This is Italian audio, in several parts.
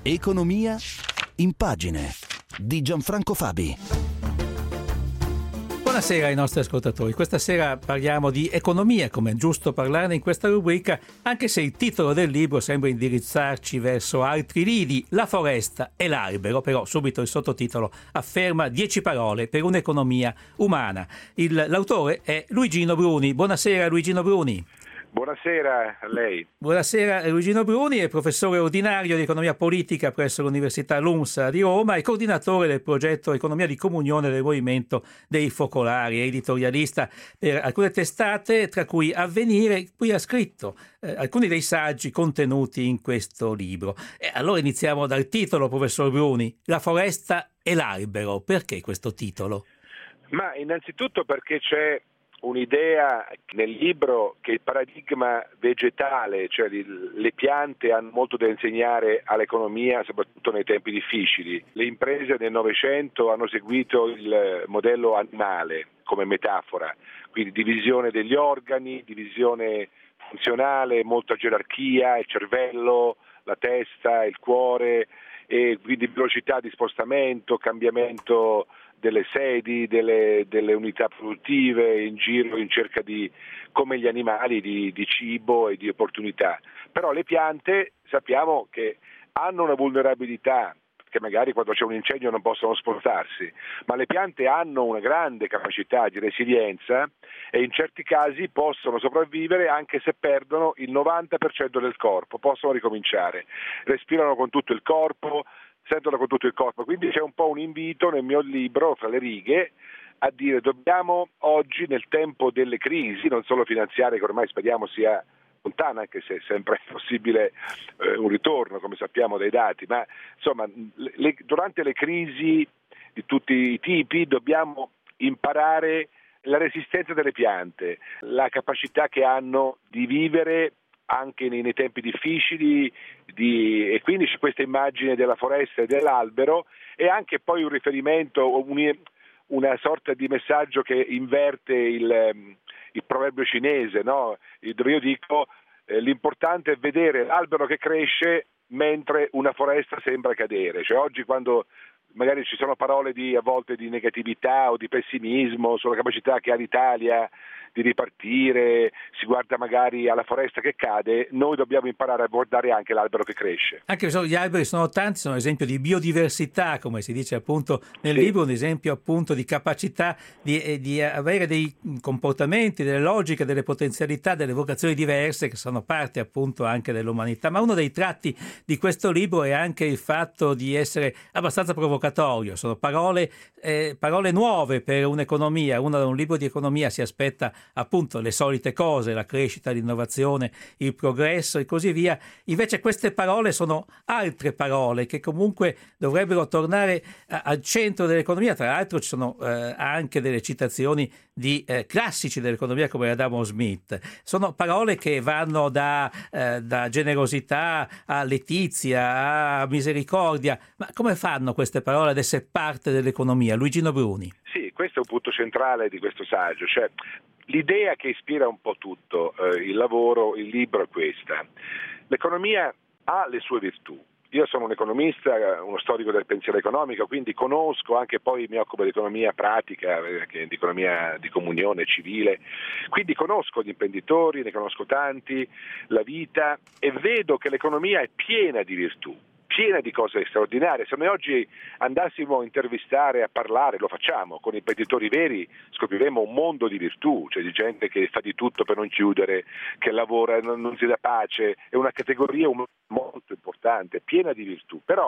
Economia in pagine di Gianfranco Fabi. Buonasera ai nostri ascoltatori. Questa sera parliamo di economia, come è giusto parlarne in questa rubrica, anche se il titolo del libro sembra indirizzarci verso altri lidi, la foresta e l'albero, però subito il sottotitolo afferma 10 parole per un'economia umana. L'autore è Luigino Bruni. Buonasera Luigino Bruni. Buonasera a lei. Buonasera, Luigino Bruni è professore ordinario di economia politica presso l'Università LUMSA di Roma e coordinatore del progetto Economia di Comunione del Movimento dei Focolari, editorialista per alcune testate, tra cui Avvenire, cui ha scritto alcuni dei saggi contenuti in questo libro. E allora iniziamo dal titolo, professor Bruni, La foresta e l'albero. Perché questo titolo? Ma innanzitutto perché c'è un'idea nel libro che il paradigma vegetale, cioè le piante, hanno molto da insegnare all'economia, soprattutto nei tempi difficili. Le imprese del Novecento hanno seguito il modello animale come metafora, quindi divisione degli organi, divisione funzionale, molta gerarchia, il cervello, la testa, il cuore, e quindi velocità di spostamento, cambiamento delle sedi, delle unità produttive in giro in cerca di, come gli animali, di cibo e di opportunità. Però le piante sappiamo che hanno una vulnerabilità, che magari quando c'è un incendio non possono spostarsi, ma le piante hanno una grande capacità di resilienza e in certi casi possono sopravvivere anche se perdono il 90% del corpo, possono ricominciare, respirano con tutto il corpo, sentono con tutto il corpo, quindi c'è un po' un invito nel mio libro, fra le righe, a dire dobbiamo oggi nel tempo delle crisi, non solo finanziarie che ormai speriamo sia lontana, anche se è sempre possibile un ritorno, come sappiamo dai dati, ma insomma durante le crisi di tutti i tipi dobbiamo imparare la resistenza delle piante, la capacità che hanno di vivere anche nei tempi difficili, e quindi c'è questa immagine della foresta e dell'albero e anche poi un riferimento, una sorta di messaggio che inverte il proverbio cinese, no? Dove io dico l'importante è vedere l'albero che cresce mentre una foresta sembra cadere, cioè oggi quando magari ci sono parole a volte di negatività o di pessimismo sulla capacità che ha l'Italia di ripartire, si guarda magari alla foresta che cade, noi dobbiamo imparare a guardare anche l'albero che cresce. Anche se gli alberi sono tanti, sono un esempio di biodiversità, come si dice appunto nel libro, un esempio appunto di capacità di avere dei comportamenti, delle logiche, delle potenzialità, delle vocazioni diverse che sono parte appunto anche dell'umanità. Ma uno dei tratti di questo libro è anche il fatto di essere abbastanza provocatorio, sono parole nuove per un'economia. Uno da un libro di economia si aspetta appunto le solite cose, la crescita, l'innovazione, il progresso e così via. Invece queste parole sono altre parole che comunque dovrebbero tornare al centro dell'economia. Tra l'altro ci sono anche delle citazioni di classici dell'economia come Adamo Smith. Sono parole che vanno da generosità a letizia, a misericordia. Ma come fanno queste parole ad essere parte dell'economia? Luigino Bruni. Sì, questo è un punto centrale di questo saggio, cioè l'idea che ispira un po' tutto il lavoro, il libro è questa. L'economia ha le sue virtù. Io sono un economista, uno storico del pensiero economico, quindi conosco, anche poi mi occupo di economia pratica, di economia di comunione civile, quindi conosco gli imprenditori, ne conosco tanti, la vita, e vedo che l'economia è piena di virtù, piena di cose straordinarie. Se noi oggi andassimo a intervistare, a parlare, lo facciamo, con imprenditori veri, scopriremo un mondo di virtù, cioè di gente che fa di tutto per non chiudere, che lavora, non si dà pace, è una categoria molto importante, piena di virtù. Però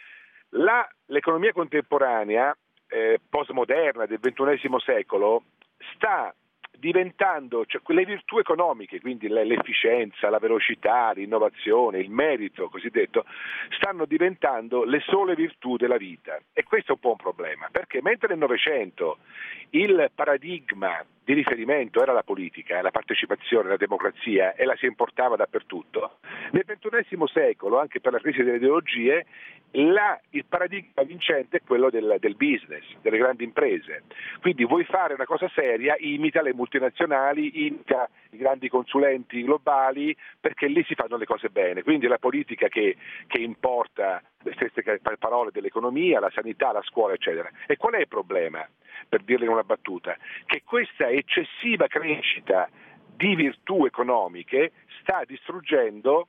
l'economia contemporanea, postmoderna del XXI secolo, sta diventando, cioè quelle virtù economiche, quindi l'efficienza, la velocità, l'innovazione, il merito cosiddetto, stanno diventando le sole virtù della vita. E questo è un po' un problema, perché mentre nel Novecento il paradigma di riferimento era la politica, la partecipazione, la democrazia, e la si importava dappertutto, nel XXI secolo, anche per la crisi delle ideologie, Il paradigma vincente è quello del business, delle grandi imprese. Quindi vuoi fare una cosa seria, imita le multinazionali, imita i grandi consulenti globali, perché lì si fanno le cose bene. Quindi è la politica che importa le stesse parole dell'economia, la sanità, la scuola, eccetera. E qual è il problema, per dirlo in una battuta? Che questa eccessiva crescita di virtù economiche sta distruggendo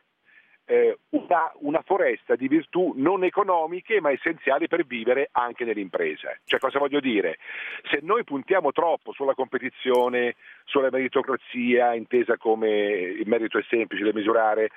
una foresta di virtù non economiche ma essenziali per vivere anche nell'impresa. Cioè, cosa voglio dire? Se noi puntiamo troppo sulla competizione, sulla meritocrazia intesa come il merito è semplice da misurare,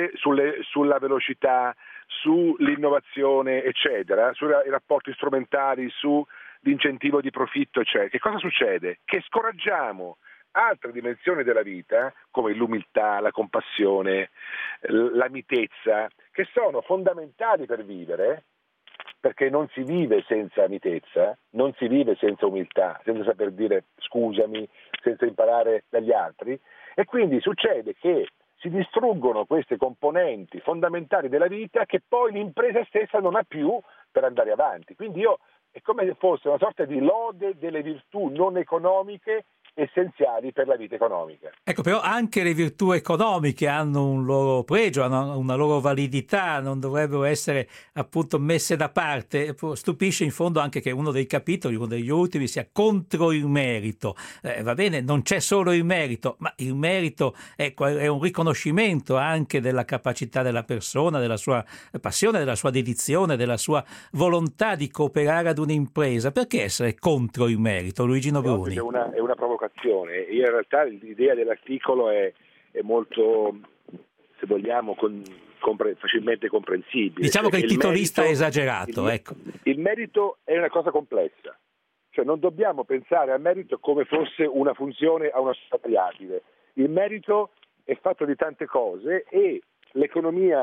sulla velocità, sull'innovazione eccetera, sui rapporti strumentali, sull'incentivo di profitto eccetera, che cosa succede? Che scoraggiamo altre dimensioni della vita, come l'umiltà, la compassione, la mitezza, che sono fondamentali per vivere, perché non si vive senza mitezza, non si vive senza umiltà, senza saper dire scusami, senza imparare dagli altri, e quindi succede che si distruggono queste componenti fondamentali della vita che poi l'impresa stessa non ha più per andare avanti. Quindi è come se fosse una sorta di lode delle virtù non economiche essenziali per la vita economica. Ecco, però anche le virtù economiche hanno un loro pregio, hanno una loro validità, non dovrebbero essere appunto messe da parte. Stupisce in fondo anche che uno dei capitoli, uno degli ultimi, sia contro il merito. Va bene, non c'è solo il merito, ma il merito è un riconoscimento anche della capacità della persona, della sua passione, della sua dedizione, della sua volontà di cooperare ad un'impresa. Perché essere contro il merito, Luigi Nobruni? È una provocazione. Io in realtà l'idea dell'articolo è molto, se vogliamo, facilmente comprensibile. Diciamo che il titolista merito, è esagerato. Ecco. Il merito è una cosa complessa, cioè non dobbiamo pensare al merito come fosse una funzione a una variabile. Il merito è fatto di tante cose e l'economia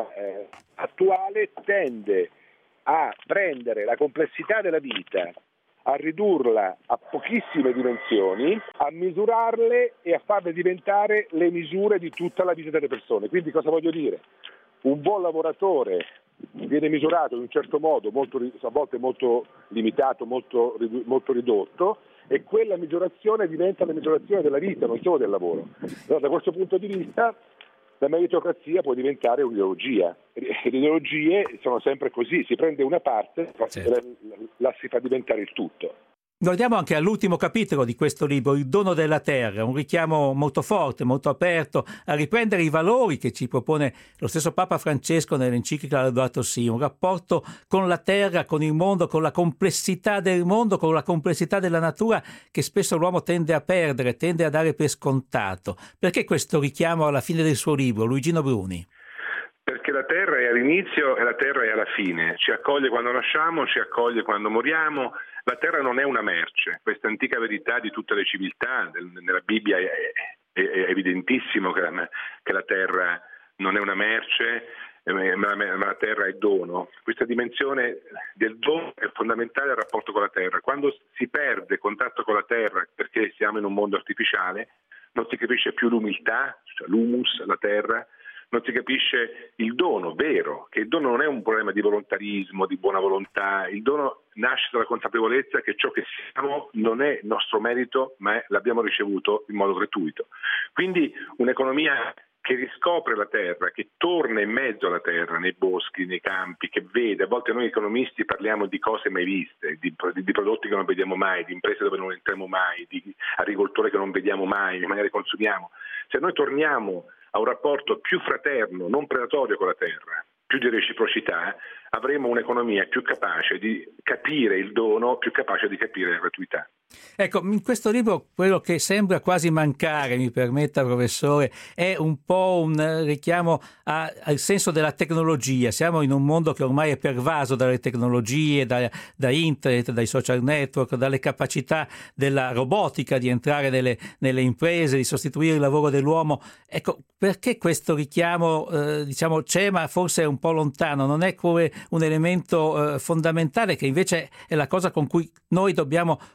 attuale tende a prendere la complessità della vita, a ridurla a pochissime dimensioni, a misurarle e a farle diventare le misure di tutta la vita delle persone. Quindi cosa voglio dire? Un buon lavoratore viene misurato in un certo modo, a volte molto limitato, molto ridotto, e quella misurazione diventa la misurazione della vita, non solo del lavoro. Allora, da questo punto di vista la meritocrazia può diventare un'ideologia. Le ideologie sono sempre così, si prende una parte, certo, la si fa diventare il tutto. Guardiamo anche all'ultimo capitolo di questo libro, Il dono della terra, un richiamo molto forte, molto aperto a riprendere i valori che ci propone lo stesso Papa Francesco nell'enciclica Laudato Si, un rapporto con la terra, con il mondo, con la complessità del mondo, con la complessità della natura che spesso l'uomo tende a perdere, tende a dare per scontato. Perché questo richiamo alla fine del suo libro, Luigi Nobruni? Perché la terra è all'inizio e la terra è alla fine, ci accoglie quando nasciamo, ci accoglie quando moriamo. La terra non è una merce, questa antica verità di tutte le civiltà, nella Bibbia è evidentissimo che la terra non è una merce, ma la terra è dono. Questa dimensione del dono è fondamentale al rapporto con la terra. Quando si perde contatto con la terra perché siamo in un mondo artificiale, non si capisce più l'umiltà, cioè l'humus, la terra, non si capisce il dono vero, che il dono non è un problema di volontarismo, di buona volontà, il dono nasce dalla consapevolezza che ciò che siamo non è nostro merito, ma l'abbiamo ricevuto in modo gratuito. Quindi un'economia che riscopre la terra, che torna in mezzo alla terra, nei boschi, nei campi, che vede, a volte noi economisti parliamo di cose mai viste, di prodotti che non vediamo mai, di imprese dove non entriamo mai, di agricoltore che non vediamo mai, magari consumiamo. Se noi torniamo a un rapporto più fraterno, non predatorio con la terra, più di reciprocità, avremo un'economia più capace di capire il dono, più capace di capire la gratuità. Ecco, in questo libro quello che sembra quasi mancare, mi permetta professore, è un po' un richiamo al senso della tecnologia. Siamo in un mondo che ormai è pervaso dalle tecnologie, da internet, dai social network, dalle capacità della robotica di entrare nelle imprese, di sostituire il lavoro dell'uomo. Ecco, perché questo richiamo c'è, ma forse è un po' lontano, non è come un elemento fondamentale che invece è la cosa con cui noi dobbiamo confrontare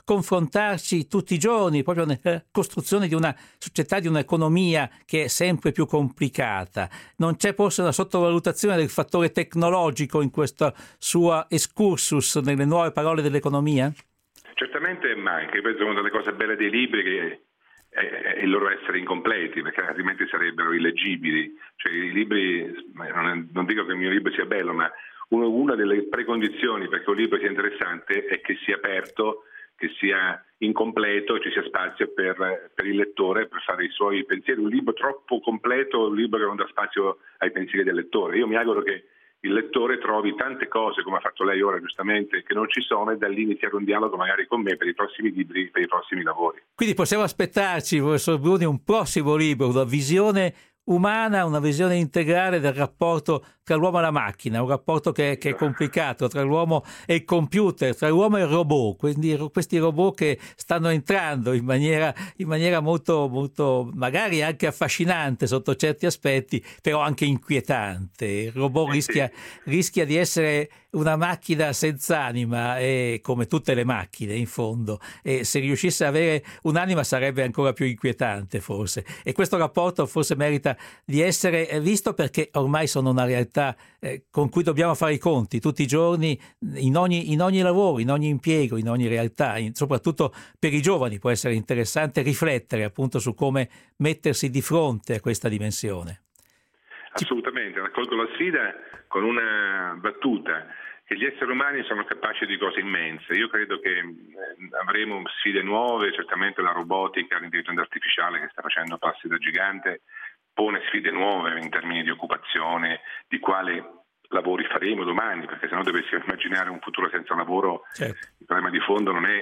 confrontarci tutti i giorni proprio nella costruzione di una società, di un'economia che è sempre più complicata. Non c'è forse una sottovalutazione del fattore tecnologico in questo suo excursus nelle nuove parole dell'economia? Certamente manca. Io penso che una delle cose belle dei libri che è il loro essere incompleti, perché altrimenti sarebbero illeggibili. Cioè, i libri, non dico che il mio libro sia bello, ma una delle precondizioni perché un libro sia interessante è che sia aperto, che sia incompleto, ci sia spazio per il lettore per fare i suoi pensieri. Un libro troppo completo è un libro che non dà spazio ai pensieri del lettore. Io mi auguro che il lettore trovi tante cose, come ha fatto lei ora giustamente, che non ci sono, e da lì iniziare un dialogo magari con me per i prossimi libri, per i prossimi lavori. Quindi possiamo aspettarci, professor Bruni, un prossimo libro, una visione umana, una visione integrale del rapporto tra l'uomo e la macchina, un rapporto che è complicato tra l'uomo e il computer, tra l'uomo e il robot, quindi questi robot che stanno entrando in maniera molto, molto magari anche affascinante sotto certi aspetti, però anche inquietante. Il robot rischia di essere una macchina senza anima, come tutte le macchine in fondo, e se riuscisse ad avere un'anima sarebbe ancora più inquietante forse, e questo rapporto forse merita di essere visto, perché ormai sono una realtà con cui dobbiamo fare i conti tutti i giorni, in ogni lavoro, in ogni impiego, in ogni realtà. Soprattutto per i giovani può essere interessante riflettere appunto su come mettersi di fronte a questa dimensione. Assolutamente, raccolgo la sfida con una battuta: che gli esseri umani sono capaci di cose immense. Io credo che avremo sfide nuove, certamente la robotica, l'intelligenza artificiale che sta facendo passi da gigante pone sfide nuove in termini di occupazione, di quali lavori faremo domani, perché se no dovessimo immaginare un futuro senza lavoro. Certo. Il problema di fondo non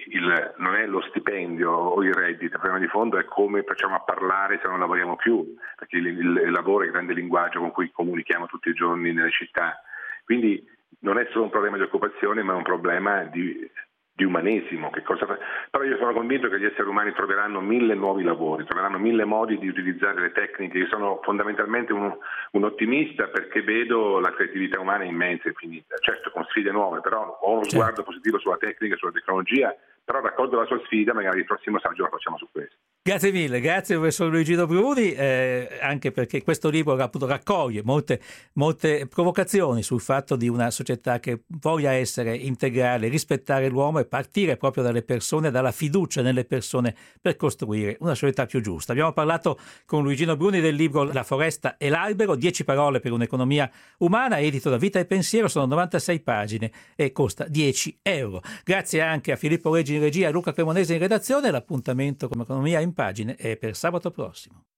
è lo stipendio o il reddito, il problema di fondo è come facciamo a parlare se non lavoriamo più, perché il lavoro è il grande linguaggio con cui comunichiamo tutti i giorni nelle città. Quindi non è solo un problema di occupazione, ma è un problema di umanesimo. Però io sono convinto che gli esseri umani troveranno 1000 nuovi lavori, troveranno 1000 modi di utilizzare le tecniche. Io sono fondamentalmente un ottimista, perché vedo la creatività umana immensa e infinita, certo con sfide nuove, però ho uno sguardo positivo sulla tecnica e sulla tecnologia. Però raccolgo la sua sfida, magari il prossimo saggio la facciamo su questo. Grazie mille, grazie professor Luigino Bruni, anche perché questo libro appunto raccoglie molte provocazioni sul fatto di una società che voglia essere integrale, rispettare l'uomo e partire proprio dalle persone, dalla fiducia nelle persone, per costruire una società più giusta. Abbiamo parlato con Luigino Bruni del libro La foresta e l'albero, 10 parole per un'economia umana, edito da Vita e Pensiero, sono 96 pagine e costa 10 euro. Grazie anche a Filippo Reggi in regia e Luca Cremonese in redazione. L'appuntamento con Economia in Pagine è per sabato prossimo.